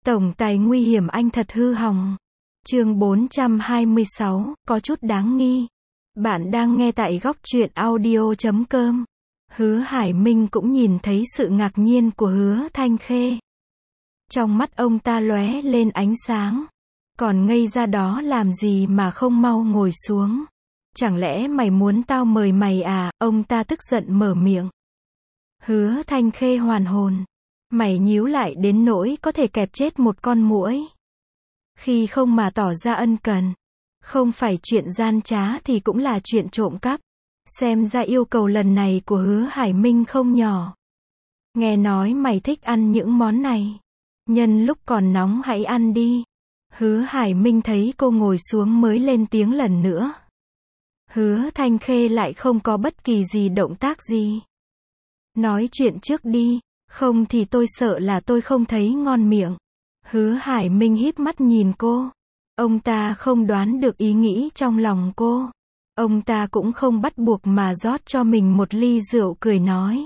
Tổng tài nguy hiểm anh thật hư hỏng. Chương 426, có chút đáng nghi. Bạn đang nghe tại góc truyện audio.com. Hứa Hải Minh cũng nhìn thấy sự ngạc nhiên của Hứa Thanh Khê. Trong mắt ông ta lóe lên ánh sáng. Còn ngây ra đó làm gì mà không mau ngồi xuống. Chẳng lẽ mày muốn tao mời mày à? Ông ta tức giận mở miệng. Hứa Thanh Khê hoàn hồn. Mày nhíu lại đến nỗi có thể kẹp chết một con muỗi. Khi không mà tỏ ra ân cần. Không phải chuyện gian trá thì cũng là chuyện trộm cắp. Xem ra yêu cầu lần này của Hứa Hải Minh không nhỏ. Nghe nói mày thích ăn những món này. Nhân lúc còn nóng hãy ăn đi. Hứa Hải Minh thấy cô ngồi xuống mới lên tiếng lần nữa. Hứa Thanh Khê lại không có bất kỳ động tác gì. Nói chuyện trước đi, không thì tôi sợ là tôi không thấy ngon miệng. Hứa Hải Minh híp mắt nhìn cô. Ông ta không đoán được ý nghĩ trong lòng cô. Ông ta cũng không bắt buộc mà rót cho mình một ly rượu cười nói.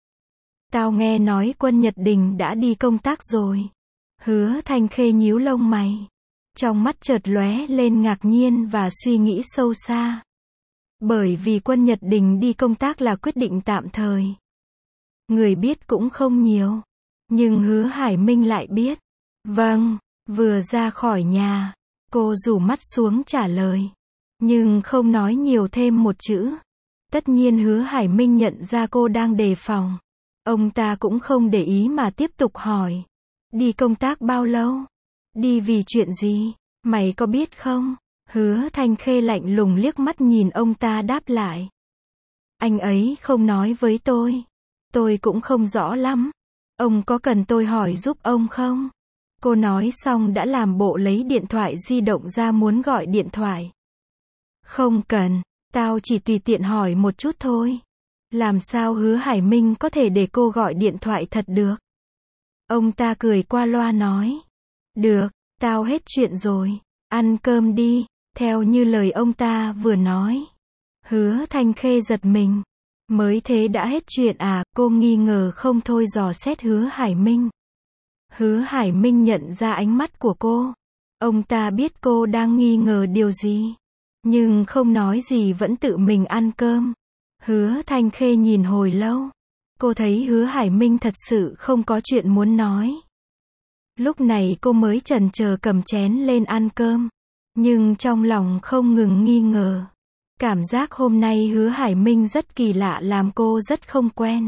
Tao nghe nói Quân Nhật Đình đã đi công tác rồi. Hứa Thanh Khê nhíu lông mày. Trong mắt chợt lóe lên ngạc nhiên và suy nghĩ sâu xa. Bởi vì Quân Nhật Đình đi công tác là quyết định tạm thời. Người biết cũng không nhiều. Nhưng Hứa Hải Minh lại biết. Vâng, vừa ra khỏi nhà. Cô rủ mắt xuống trả lời. Nhưng không nói nhiều thêm một chữ. Tất nhiên Hứa Hải Minh nhận ra cô đang đề phòng. Ông ta cũng không để ý mà tiếp tục hỏi. Đi công tác bao lâu? Đi vì chuyện gì? Mày có biết không? Hứa Thanh Khê lạnh lùng liếc mắt nhìn ông ta đáp lại. Anh ấy không nói với tôi. Tôi cũng không rõ lắm. Ông có cần tôi hỏi giúp ông không? Cô nói xong đã làm bộ lấy điện thoại di động ra muốn gọi điện thoại. Không cần, tao chỉ tùy tiện hỏi một chút thôi. Làm sao Hứa Hải Minh có thể để cô gọi điện thoại thật được? Ông ta cười qua loa nói. Được, tao hết chuyện rồi. Ăn cơm đi, theo như lời ông ta vừa nói. Hứa Thanh Khê giật mình. Mới thế đã hết chuyện à? Cô nghi ngờ không thôi dò xét Hứa Hải Minh. Hứa Hải Minh nhận ra ánh mắt của cô. Ông ta biết cô đang nghi ngờ điều gì. Nhưng không nói gì vẫn tự mình ăn cơm. Hứa Thanh Khê nhìn hồi lâu. Cô thấy Hứa Hải Minh thật sự không có chuyện muốn nói. Lúc này cô mới chần chờ cầm chén lên ăn cơm. Nhưng trong lòng không ngừng nghi ngờ. Cảm giác hôm nay Hứa Hải Minh rất kỳ lạ làm cô rất không quen.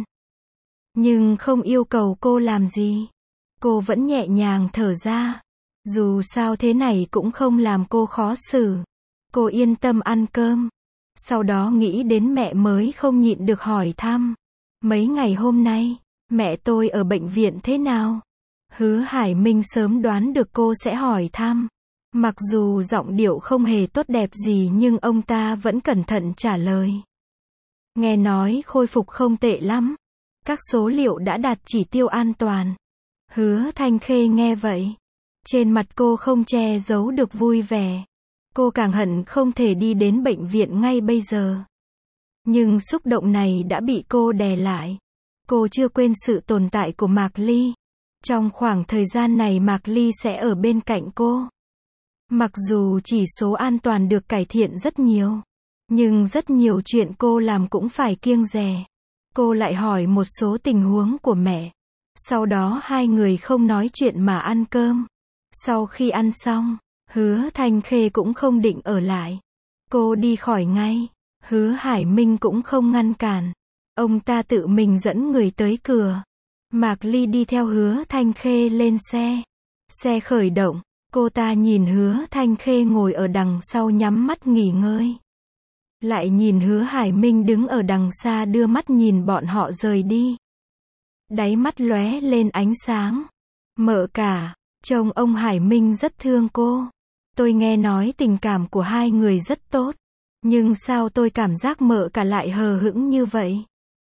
Nhưng không yêu cầu cô làm gì. Cô vẫn nhẹ nhàng thở ra. Dù sao thế này cũng không làm cô khó xử. Cô yên tâm ăn cơm. Sau đó nghĩ đến mẹ mới không nhịn được hỏi thăm. Mấy ngày hôm nay, mẹ tôi ở bệnh viện thế nào? Hứa Hải Minh sớm đoán được cô sẽ hỏi thăm. Mặc dù giọng điệu không hề tốt đẹp gì nhưng ông ta vẫn cẩn thận trả lời. Nghe nói khôi phục không tệ lắm. Các số liệu đã đạt chỉ tiêu an toàn. Hứa Thanh Khê nghe vậy. Trên mặt cô không che giấu được vui vẻ. Cô càng hận không thể đi đến bệnh viện ngay bây giờ. Nhưng xúc động này đã bị cô đè lại. Cô chưa quên sự tồn tại của Mạc Ly. Trong khoảng thời gian này Mạc Ly sẽ ở bên cạnh cô. Mặc dù chỉ số an toàn được cải thiện rất nhiều. Nhưng rất nhiều chuyện cô làm cũng phải kiêng dè. Cô lại hỏi một số tình huống của mẹ. Sau đó hai người không nói chuyện mà ăn cơm. Sau khi ăn xong, Hứa Thanh Khê cũng không định ở lại. Cô đi khỏi ngay. Hứa Hải Minh cũng không ngăn cản. Ông ta tự mình dẫn người tới cửa. Mạc Ly đi theo Hứa Thanh Khê lên xe. Xe khởi động. Cô ta nhìn Hứa Thanh Khê ngồi ở đằng sau nhắm mắt nghỉ ngơi. Lại nhìn Hứa Hải Minh đứng ở đằng xa đưa mắt nhìn bọn họ rời đi. Đáy mắt lóe lên ánh sáng. Mợ cả, chồng ông Hải Minh rất thương cô. Tôi nghe nói tình cảm của hai người rất tốt. Nhưng sao tôi cảm giác mợ cả lại hờ hững như vậy?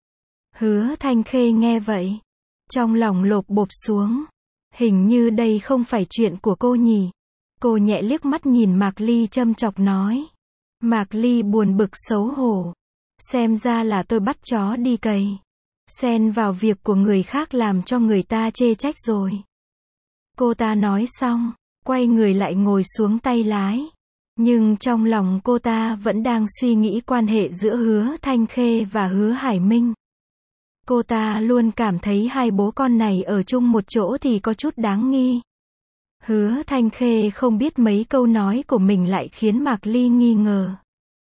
Hứa Thanh Khê nghe vậy. Trong lòng lộp bộp xuống. Hình như đây không phải chuyện của cô nhỉ. Cô nhẹ liếc mắt nhìn Mạc Ly châm chọc nói. Mạc Ly buồn bực xấu hổ. Xem ra là tôi bắt chó đi cày. Xen vào việc của người khác làm cho người ta chê trách rồi. Cô ta nói xong, quay người lại ngồi xuống tay lái. Nhưng trong lòng cô ta vẫn đang suy nghĩ quan hệ giữa Hứa Thanh Khê và Hứa Hải Minh. Cô ta luôn cảm thấy hai bố con này ở chung một chỗ thì có chút đáng nghi. Hứa Thanh Khê không biết mấy câu nói của mình lại khiến Mạc Ly nghi ngờ.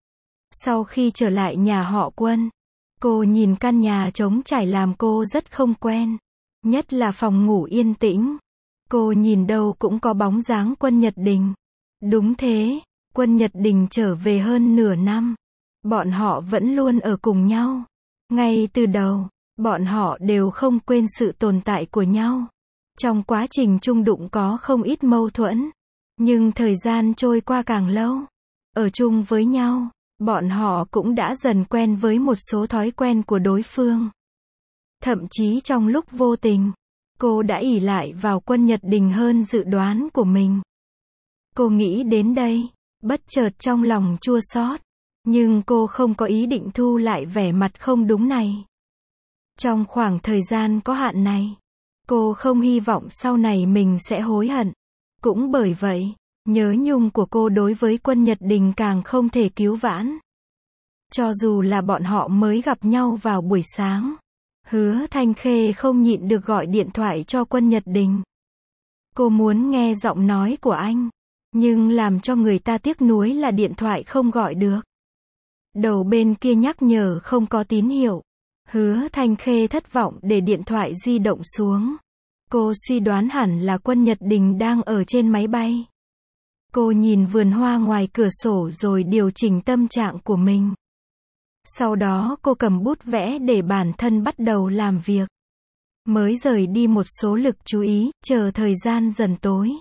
Sau khi trở lại nhà họ Quân, cô nhìn căn nhà trống trải làm cô rất không quen. Nhất là phòng ngủ yên tĩnh. Cô nhìn đâu cũng có bóng dáng Quân Nhật Đình. Đúng thế, Quân Nhật Đình trở về hơn nửa năm. Bọn họ vẫn luôn ở cùng nhau. Ngay từ đầu, bọn họ đều không quên sự tồn tại của nhau. Trong quá trình chung đụng có không ít mâu thuẫn. Nhưng thời gian trôi qua càng lâu, ở chung với nhau, bọn họ cũng đã dần quen với một số thói quen của đối phương. Thậm chí trong lúc vô tình, cô đã ỷ lại vào Quân Nhật Đình hơn dự đoán của mình. Cô nghĩ đến đây, bất chợt trong lòng chua xót. Nhưng cô không có ý định thu lại vẻ mặt không đúng này. Trong khoảng thời gian có hạn này, cô không hy vọng sau này mình sẽ hối hận. Cũng bởi vậy, nhớ nhung của cô đối với Quân Nhật Đình càng không thể cứu vãn. Cho dù là bọn họ mới gặp nhau vào buổi sáng, Hứa Thanh Khê không nhịn được gọi điện thoại cho Quân Nhật Đình. Cô muốn nghe giọng nói của anh, nhưng làm cho người ta tiếc nuối là điện thoại không gọi được. Đầu bên kia nhắc nhở không có tín hiệu. Hứa Thanh Khê thất vọng để điện thoại di động xuống. Cô suy đoán hẳn là Quân Nhật Đình đang ở trên máy bay. Cô nhìn vườn hoa ngoài cửa sổ rồi điều chỉnh tâm trạng của mình. Sau đó cô cầm bút vẽ để bản thân bắt đầu làm việc. Mới rời đi một số lực chú ý, chờ thời gian dần tối.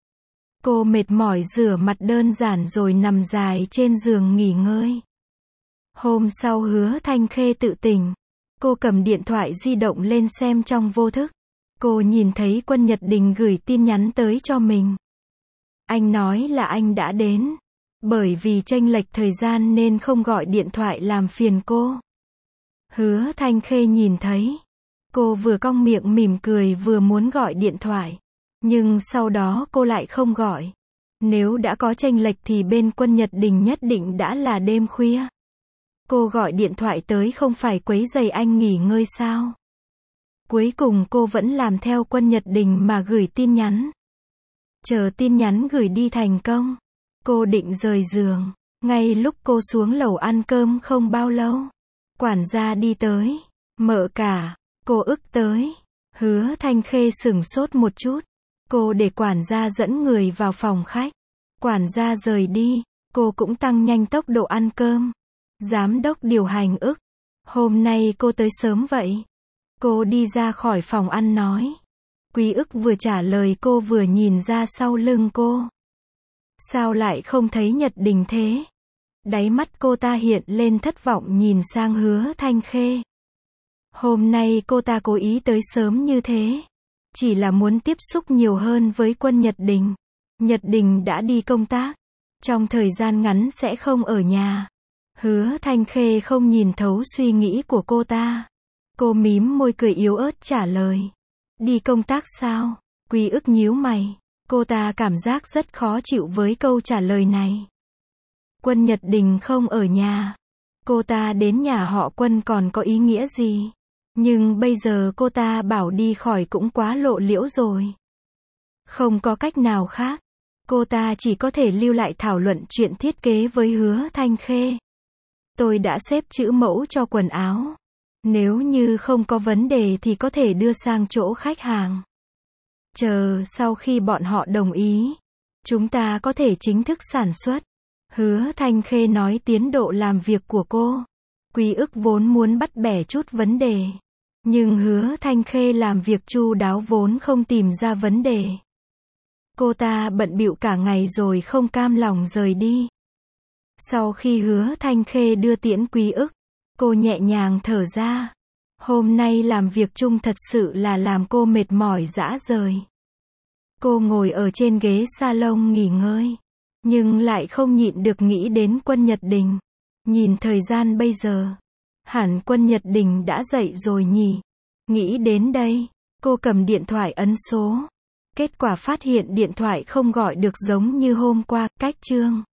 Cô mệt mỏi rửa mặt đơn giản rồi nằm dài trên giường nghỉ ngơi. Hôm sau Hứa Thanh Khê tự tỉnh. Cô cầm điện thoại di động lên xem trong vô thức. Cô nhìn thấy Quân Nhật Đình gửi tin nhắn tới cho mình. Anh nói là anh đã đến. Bởi vì chênh lệch thời gian nên không gọi điện thoại làm phiền cô. Hứa Thanh Khê nhìn thấy. Cô vừa cong miệng mỉm cười vừa muốn gọi điện thoại. Nhưng sau đó cô lại không gọi. Nếu đã có chênh lệch thì bên Quân Nhật Đình nhất định đã là đêm khuya. Cô gọi điện thoại tới không phải quấy rầy anh nghỉ ngơi sao? Cuối cùng cô vẫn làm theo Quân Nhật Đình mà gửi tin nhắn. Chờ tin nhắn gửi đi thành công. Cô định rời giường. Ngay lúc cô xuống lầu ăn cơm không bao lâu, quản gia đi tới. Mợ cả, cô ức tới. Hứa Thanh Khê sửng sốt một chút. Cô để quản gia dẫn người vào phòng khách. Quản gia rời đi, cô cũng tăng nhanh tốc độ ăn cơm. Giám đốc điều hành ức. Hôm nay cô tới sớm vậy. Cô đi ra khỏi phòng ăn nói. Quý ức vừa trả lời cô vừa nhìn ra sau lưng cô. Sao lại không thấy Nhật Đình thế? Đáy mắt cô ta hiện lên thất vọng nhìn sang Hứa Thanh Khê. Hôm nay cô ta cố ý tới sớm như thế. Chỉ là muốn tiếp xúc nhiều hơn với Quân Nhật Đình. Nhật Đình đã đi công tác. Trong thời gian ngắn sẽ không ở nhà. Hứa Thanh Khê không nhìn thấu suy nghĩ của cô ta. Cô mím môi cười yếu ớt trả lời. Đi công tác sao? Quý ức nhíu mày. Cô ta cảm giác rất khó chịu với câu trả lời này. Quân Nhật Đình không ở nhà. Cô ta đến nhà họ Quân còn có ý nghĩa gì? Nhưng bây giờ cô ta bảo đi khỏi cũng quá lộ liễu rồi. Không có cách nào khác. Cô ta chỉ có thể lưu lại thảo luận chuyện thiết kế với Hứa Thanh Khê. Tôi đã xếp chữ mẫu cho quần áo. Nếu như không có vấn đề thì có thể đưa sang chỗ khách hàng. Chờ sau khi bọn họ đồng ý, chúng ta có thể chính thức sản xuất. Hứa Thanh Khê nói tiến độ làm việc của cô. Quý ức vốn muốn bắt bẻ chút vấn đề. Nhưng Hứa Thanh Khê làm việc chu đáo vốn không tìm ra vấn đề. Cô ta bận bịu cả ngày rồi không cam lòng rời đi. Sau khi Hứa Thanh Khê đưa tiễn Quý ức, cô nhẹ nhàng thở ra. Hôm nay làm việc chung thật sự là làm cô mệt mỏi rã rời. Cô ngồi ở trên ghế salon nghỉ ngơi. Nhưng lại không nhịn được nghĩ đến Quân Nhật Đình. Nhìn thời gian bây giờ, hẳn Quân Nhật Đình đã dậy rồi nhỉ. Nghĩ đến đây, cô cầm điện thoại ấn số. Kết quả phát hiện điện thoại không gọi được giống như hôm qua, cách chương.